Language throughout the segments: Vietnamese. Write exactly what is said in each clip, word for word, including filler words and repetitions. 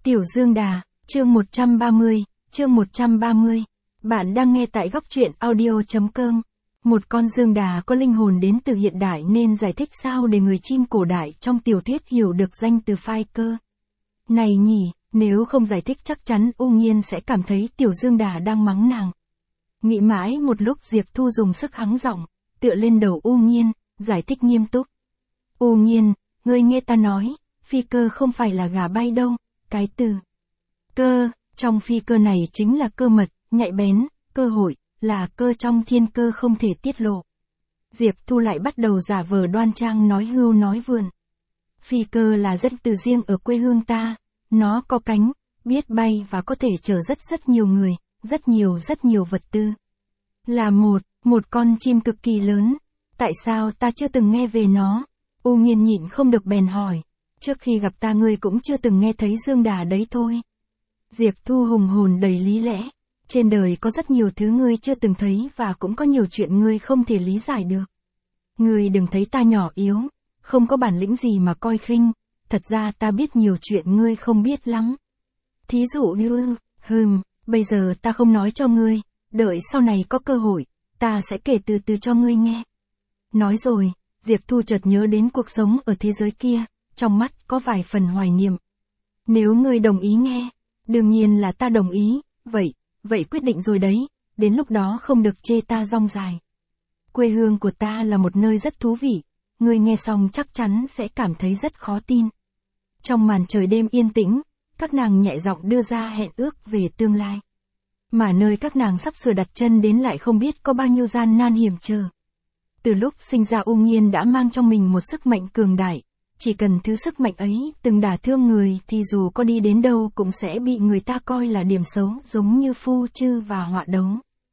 Tiểu Dương Đà, chương một trăm ba mươi, chương một trăm ba mươi. Bạn đang nghe tại góc truyện audio chấm com. Một con dương đà có linh hồn đến từ hiện đại nên giải thích sao để người chim cổ đại trong tiểu thuyết hiểu được danh từ phai cơ. Này nhỉ, nếu không giải thích chắc chắn U Nhiên sẽ cảm thấy Tiểu Dương Đà đang mắng nàng. Nghĩ mãi một lúc Diệp Thu dùng sức hắng giọng, tựa lên đầu U Nhiên, giải thích nghiêm túc. U Nhiên, ngươi nghe ta nói, phi cơ không phải là gà bay đâu, cái từ cơ, trong phi cơ này chính là cơ mật, nhạy bén, cơ hội, là cơ trong thiên cơ không thể tiết lộ. Diệp Thu lại bắt đầu giả vờ đoan trang nói hưu nói vượn. Phi cơ là dân từ riêng ở quê hương ta, nó có cánh, biết bay và có thể chở rất rất nhiều người, rất nhiều rất nhiều vật tư. Là một, một con chim cực kỳ lớn, tại sao ta chưa từng nghe về nó? U Nhiên nhịn không được bèn hỏi, trước khi gặp ta ngươi cũng chưa từng nghe thấy Dương Đà đấy thôi. Diệp Thu hùng hồn đầy lý lẽ, trên đời có rất nhiều thứ ngươi chưa từng thấy và cũng có nhiều chuyện ngươi không thể lý giải được. Ngươi đừng thấy ta nhỏ yếu, không có bản lĩnh gì mà coi khinh, thật ra ta biết nhiều chuyện ngươi không biết lắm. Thí dụ như, hừm, bây giờ ta không nói cho ngươi, đợi sau này có cơ hội, ta sẽ kể từ từ cho ngươi nghe. Nói rồi, Diệp Thu chợt nhớ đến cuộc sống ở thế giới kia, trong mắt có vài phần hoài niệm. Nếu ngươi đồng ý nghe, đương nhiên là ta đồng ý, vậy, vậy quyết định rồi đấy, đến lúc đó không được chê ta rong dài. Quê hương của ta là một nơi rất thú vị, ngươi nghe xong chắc chắn sẽ cảm thấy rất khó tin. Trong màn trời đêm yên tĩnh, các nàng nhẹ giọng đưa ra hẹn ước về tương lai. Mà nơi các nàng sắp sửa đặt chân đến lại không biết có bao nhiêu gian nan hiểm trở. Từ lúc sinh ra U Nhiên đã mang trong mình một sức mạnh cường đại, chỉ cần thứ sức mạnh ấy từng đả thương người thì dù có đi đến đâu cũng sẽ bị người ta coi là điểm xấu giống như phu chư và họa đấu.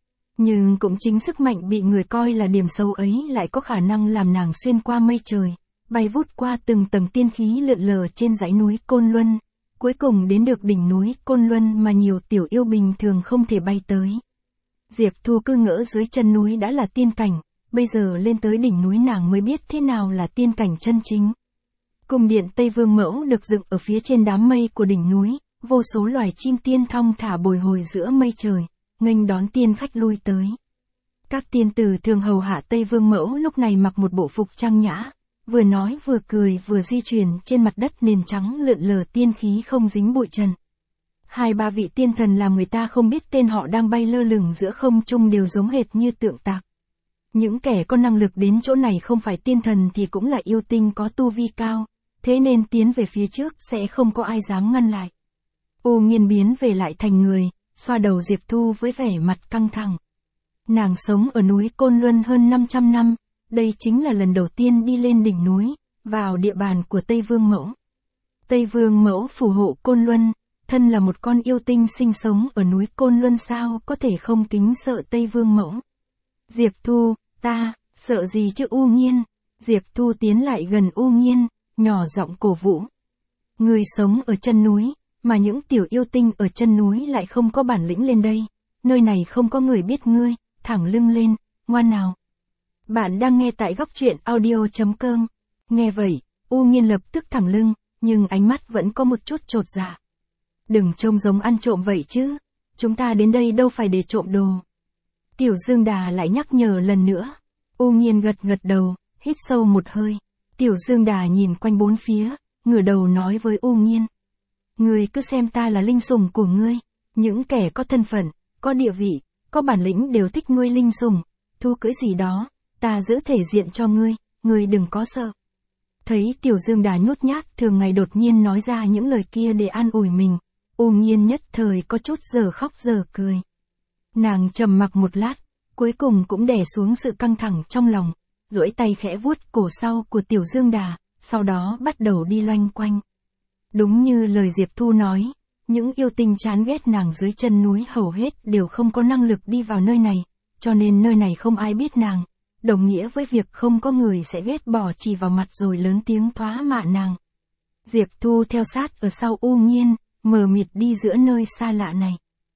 Nhưng cũng chính sức mạnh bị người coi là điểm xấu ấy lại có khả năng làm nàng xuyên qua mây trời, bay vút qua từng tầng tiên khí lượn lờ trên dãy núi Côn Luân, cuối cùng đến được đỉnh núi Côn Luân mà nhiều tiểu yêu bình thường không thể bay tới. Diệp Thu cứ ngỡ dưới chân núi đã là tiên cảnh, bây giờ lên tới đỉnh núi nàng mới biết thế nào là tiên cảnh chân chính. Cung điện Tây Vương Mẫu được dựng ở phía trên đám mây của đỉnh núi, vô số loài chim tiên thong thả bồi hồi giữa mây trời, nghênh đón tiên khách lui tới. Các tiên tử thường hầu hạ Tây Vương Mẫu lúc này mặc một bộ phục trang nhã, vừa nói vừa cười vừa di chuyển trên mặt đất nền trắng lượn lờ tiên khí không dính bụi trần. Hai ba vị tiên thần làm người ta không biết tên họ đang bay lơ lửng giữa không trung đều giống hệt như tượng tạc. Những kẻ có năng lực đến chỗ này không phải tiên thần thì cũng là yêu tinh có tu vi cao, thế nên tiến về phía trước sẽ không có ai dám ngăn lại. U Nhiên biến về lại thành người, xoa đầu Diệp Thu với vẻ mặt căng thẳng. Nàng sống ở núi Côn Luân hơn năm trăm năm, đây chính là lần đầu tiên đi lên đỉnh núi, vào địa bàn của Tây Vương Mẫu. Tây Vương Mẫu phù hộ Côn Luân, thân là một con yêu tinh sinh sống ở núi Côn Luân sao có thể không kính sợ Tây Vương Mẫu. Diệp Thu, ta, sợ gì chứ U Nhiên? Diệp Thu tiến lại gần U Nhiên, nhỏ giọng cổ vũ. Người sống ở chân núi, mà những tiểu yêu tinh ở chân núi lại không có bản lĩnh lên đây. Nơi này không có người biết ngươi, thẳng lưng lên, ngoan nào. Bạn đang nghe tại góc truyện audio chấm com. Nghe vậy, U Nhiên lập tức thẳng lưng, nhưng ánh mắt vẫn có một chút chột dạ. Đừng trông giống ăn trộm vậy chứ, chúng ta đến đây đâu phải để trộm đồ. Tiểu Dương Đà lại nhắc nhở lần nữa. U Nhiên gật gật đầu, hít sâu một hơi. Tiểu Dương Đà nhìn quanh bốn phía, ngửa đầu nói với U Nhiên. Ngươi cứ xem ta là linh sủng của ngươi, những kẻ có thân phận, có địa vị, có bản lĩnh đều thích ngươi linh sủng, thu cưỡi gì đó, ta giữ thể diện cho ngươi, ngươi đừng có sợ. Thấy Tiểu Dương Đà nhút nhát thường ngày đột nhiên nói ra những lời kia để an ủi mình, U Nhiên nhất thời có chút giờ khóc giờ cười. Nàng trầm mặc một lát, cuối cùng cũng đè xuống sự căng thẳng trong lòng, duỗi tay khẽ vuốt cổ sau của Tiểu Dương Đà, sau đó bắt đầu đi loanh quanh. Đúng như lời Diệp Thu nói, những yêu tinh chán ghét nàng dưới chân núi hầu hết đều không có năng lực đi vào nơi này, cho nên nơi này không ai biết nàng, đồng nghĩa với việc không có người sẽ ghét bỏ chỉ vào mặt rồi lớn tiếng thoá mạ nàng. Diệp Thu theo sát ở sau U Nhiên, mờ mịt đi giữa nơi xa lạ này.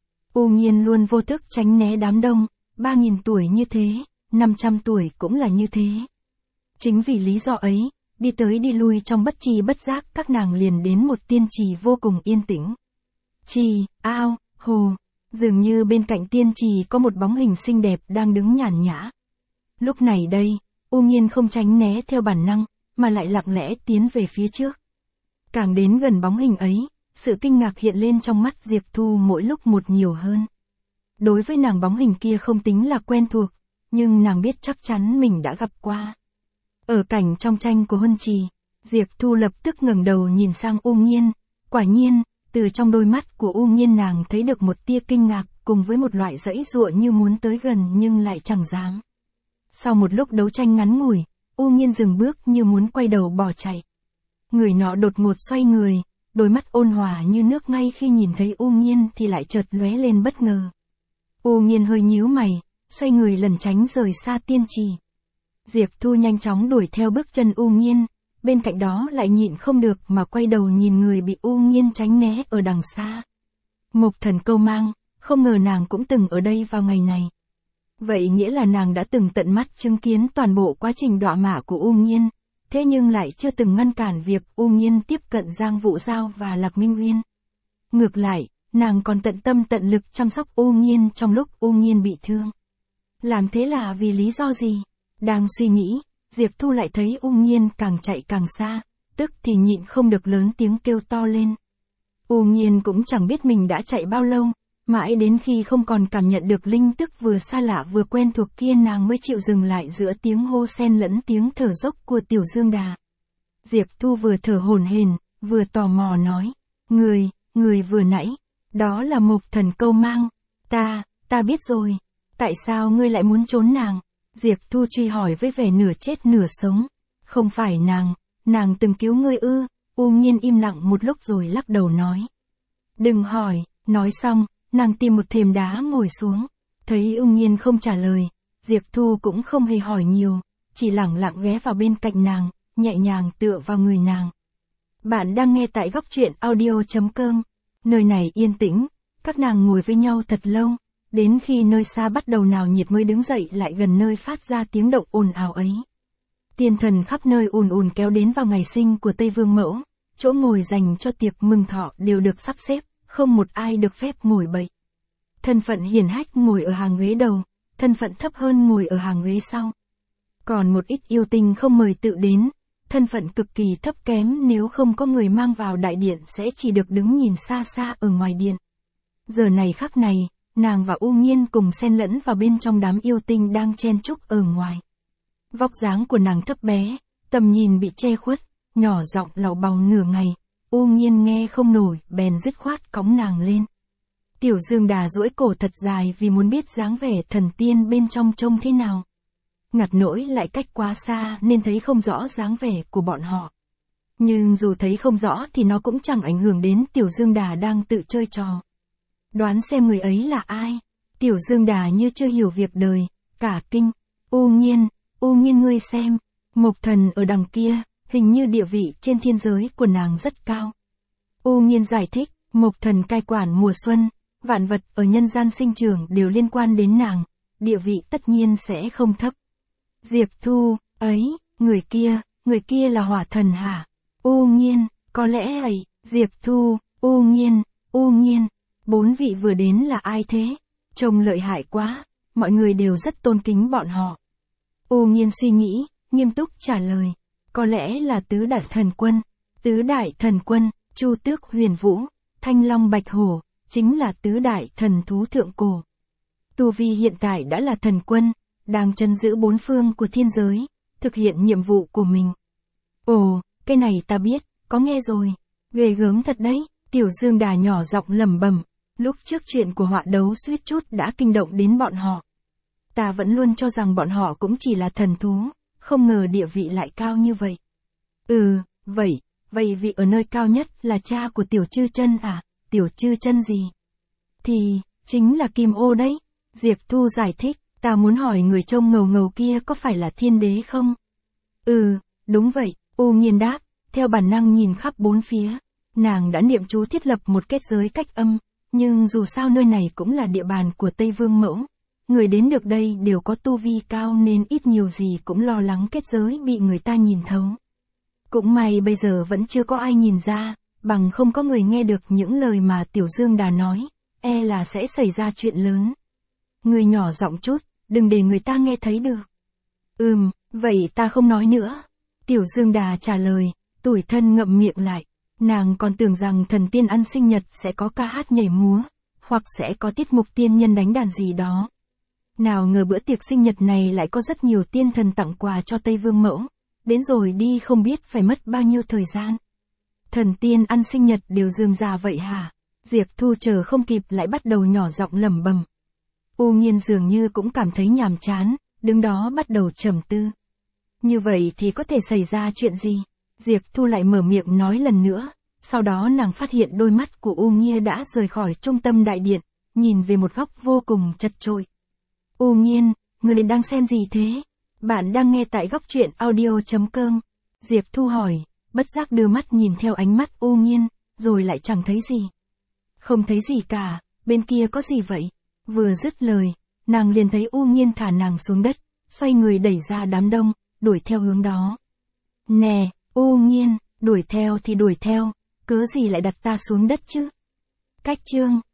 U Nhiên luôn vô thức tránh né đám đông, ba nghìn tuổi như thế, năm trăm tuổi cũng là như thế. Chính vì lý do ấy, đi tới đi lui trong bất tri bất giác các nàng liền đến một tiên trì vô cùng yên tĩnh. Trì, ao, hồ, dường như bên cạnh tiên trì có một bóng hình xinh đẹp đang đứng nhàn nhã. Lúc này đây, U Nhiên không tránh né theo bản năng, mà lại lặng lẽ tiến về phía trước. Càng đến gần bóng hình ấy, sự kinh ngạc hiện lên trong mắt Diệp Thu mỗi lúc một nhiều hơn. Đối với nàng bóng hình kia không tính là quen thuộc, nhưng nàng biết chắc chắn mình đã gặp qua. Ở cảnh trong tranh của Huân Trì, Diệp Thu lập tức ngẩng đầu nhìn sang U Nhiên, quả nhiên, từ trong đôi mắt của U Nhiên nàng thấy được một tia kinh ngạc cùng với một loại giãy giụa như muốn tới gần nhưng lại chẳng dám. Sau một lúc đấu tranh ngắn ngủi, U Nhiên dừng bước như muốn quay đầu bỏ chạy. Người nọ đột ngột xoay người, đôi mắt ôn hòa như nước ngay khi nhìn thấy U Nhiên thì lại chợt lóe lên bất ngờ. U Nhiên hơi nhíu mày, xoay người lẩn tránh rời xa tiên trì. Diệp Thu nhanh chóng đuổi theo bước chân U Nhiên, bên cạnh đó lại nhịn không được mà quay đầu nhìn người bị U Nhiên tránh né ở đằng xa. Mộc Thần Câu Mang, không ngờ nàng cũng từng ở đây vào ngày này. Vậy nghĩa là nàng đã từng tận mắt chứng kiến toàn bộ quá trình đọa mạ của U Nhiên, thế nhưng lại chưa từng ngăn cản việc U Nhiên tiếp cận Giang Vũ Giao và Lạc Minh Uyên. Ngược lại, nàng còn tận tâm tận lực chăm sóc U Nhiên trong lúc U Nhiên bị thương. Làm thế là vì lý do gì? Đang suy nghĩ, Diệp Thu lại thấy U Nhiên càng chạy càng xa, tức thì nhịn không được lớn tiếng kêu to lên. U Nhiên cũng chẳng biết mình đã chạy bao lâu, mãi đến khi không còn cảm nhận được linh tức vừa xa lạ vừa quen thuộc kia nàng mới chịu dừng lại giữa tiếng hô xen lẫn tiếng thở dốc của Tiểu Dương Đà. Diệp Thu vừa thở hổn hển, vừa tò mò nói, người, người vừa nãy, đó là Mộc Thần Câu Mang, ta, ta biết rồi, tại sao ngươi lại muốn trốn nàng? Diệp Thu truy hỏi với vẻ nửa chết nửa sống, không phải nàng, nàng từng cứu ngươi ư? U Nhiên im lặng một lúc rồi lắc đầu nói. Đừng hỏi, nói xong, nàng tìm một thềm đá ngồi xuống, thấy U Nhiên không trả lời, Diệp Thu cũng không hề hỏi nhiều, chỉ lẳng lặng ghé vào bên cạnh nàng, nhẹ nhàng tựa vào người nàng. Bạn đang nghe tại góc truyện audio chấm com, nơi này yên tĩnh, các nàng ngồi với nhau thật lâu, đến khi nơi xa bắt đầu náo nhiệt mới đứng dậy lại gần nơi phát ra tiếng động ồn ào ấy. Tiên thần khắp nơi ùn ùn kéo đến vào ngày sinh của Tây Vương Mẫu, chỗ ngồi dành cho tiệc mừng thọ đều được sắp xếp, không một ai được phép ngồi bậy. Thân phận hiển hách ngồi ở hàng ghế đầu, thân phận thấp hơn ngồi ở hàng ghế sau. Còn một ít yêu tinh không mời tự đến, thân phận cực kỳ thấp kém nếu không có người mang vào đại điện sẽ chỉ được đứng nhìn xa xa ở ngoài điện. Giờ này khắc này, nàng và U Nhiên cùng xen lẫn vào bên trong đám yêu tinh đang chen chúc ở ngoài. Vóc dáng của nàng thấp bé, tầm nhìn bị che khuất, nhỏ giọng lầu bầu nửa ngày, U Nhiên nghe không nổi, bèn dứt khoát cõng nàng lên. Tiểu Dương Đà duỗi cổ thật dài vì muốn biết dáng vẻ thần tiên bên trong trông thế nào. Ngặt nỗi lại cách quá xa nên thấy không rõ dáng vẻ của bọn họ. Nhưng dù thấy không rõ thì nó cũng chẳng ảnh hưởng đến Tiểu Dương Đà đang tự chơi trò. Đoán xem người ấy là ai? Tiểu Dương Đà như chưa hiểu việc đời, cả kinh. U Nhiên, U Nhiên ngươi xem, Mộc Thần ở đằng kia, hình như địa vị trên thiên giới của nàng rất cao. U Nhiên giải thích, Mộc Thần cai quản mùa xuân, vạn vật ở nhân gian sinh trưởng đều liên quan đến nàng, địa vị tất nhiên sẽ không thấp. Diệp Thu, ấy, người kia, người kia là Hỏa Thần hả? U Nhiên, có lẽ ấy, Diệp Thu, U Nhiên, U Nhiên, bốn vị vừa đến là ai thế? Trông lợi hại quá, mọi người đều rất tôn kính bọn họ. U Nhiên suy nghĩ, nghiêm túc trả lời, có lẽ là tứ đại thần quân, tứ đại thần quân, Chu Tước Huyền Vũ, Thanh Long Bạch Hổ, chính là tứ đại thần thú thượng cổ. Tu vi hiện tại đã là thần quân, đang trấn giữ bốn phương của thiên giới, thực hiện nhiệm vụ của mình. Ồ, cái này ta biết, có nghe rồi, ghê gớm thật đấy, Tiểu Dương Đà nhỏ giọng lẩm bẩm, lúc trước chuyện của họa đấu suýt chút đã kinh động đến bọn họ. Ta vẫn luôn cho rằng bọn họ cũng chỉ là thần thú, không ngờ địa vị lại cao như vậy. Ừ, vậy, vậy vị ở nơi cao nhất là cha của Tiểu Chư Chân à? Tiểu Chư Chân gì? Thì, chính là Kim Ô đấy. Diệp Thu giải thích, ta muốn hỏi người trông ngầu ngầu kia có phải là thiên đế không? Ừ, đúng vậy, U Nhiên đáp, theo bản năng nhìn khắp bốn phía. Nàng đã niệm chú thiết lập một kết giới cách âm, nhưng dù sao nơi này cũng là địa bàn của Tây Vương Mẫu. Người đến được đây đều có tu vi cao nên ít nhiều gì cũng lo lắng kết giới bị người ta nhìn thấu. Cũng may bây giờ vẫn chưa có ai nhìn ra, bằng không có người nghe được những lời mà Tiểu Dương Đà nói, e là sẽ xảy ra chuyện lớn. Người nhỏ giọng chút, đừng để người ta nghe thấy được. Ừm, vậy ta không nói nữa. Tiểu Dương Đà trả lời, tủi thân ngậm miệng lại. Nàng còn tưởng rằng thần tiên ăn sinh nhật sẽ có ca hát nhảy múa, hoặc sẽ có tiết mục tiên nhân đánh đàn gì đó. Nào ngờ bữa tiệc sinh nhật này lại có rất nhiều tiên thần tặng quà cho Tây Vương Mẫu, đến rồi đi không biết phải mất bao nhiêu thời gian. Thần tiên ăn sinh nhật đều rườm rà vậy hả? Diệp Thu chờ không kịp lại bắt đầu nhỏ giọng lẩm bẩm. U Nhiên dường như cũng cảm thấy nhàm chán, đứng đó bắt đầu trầm tư. Như vậy thì có thể xảy ra chuyện gì? Diệp Thu lại mở miệng nói lần nữa, sau đó nàng phát hiện đôi mắt của U Nhiên đã rời khỏi trung tâm đại điện, nhìn về một góc vô cùng chật chội. U Nhiên, người đang xem gì thế? Bạn đang nghe tại góc truyện audio chấm com. Diệp Thu hỏi, bất giác đưa mắt nhìn theo ánh mắt U Nhiên, rồi lại chẳng thấy gì. Không thấy gì cả, bên kia có gì vậy? Vừa dứt lời, nàng liền thấy U Nhiên thả nàng xuống đất, xoay người đẩy ra đám đông, đuổi theo hướng đó. Nè, U Nhiên, đuổi theo thì đuổi theo, cớ gì lại đặt ta xuống đất chứ? Cách chương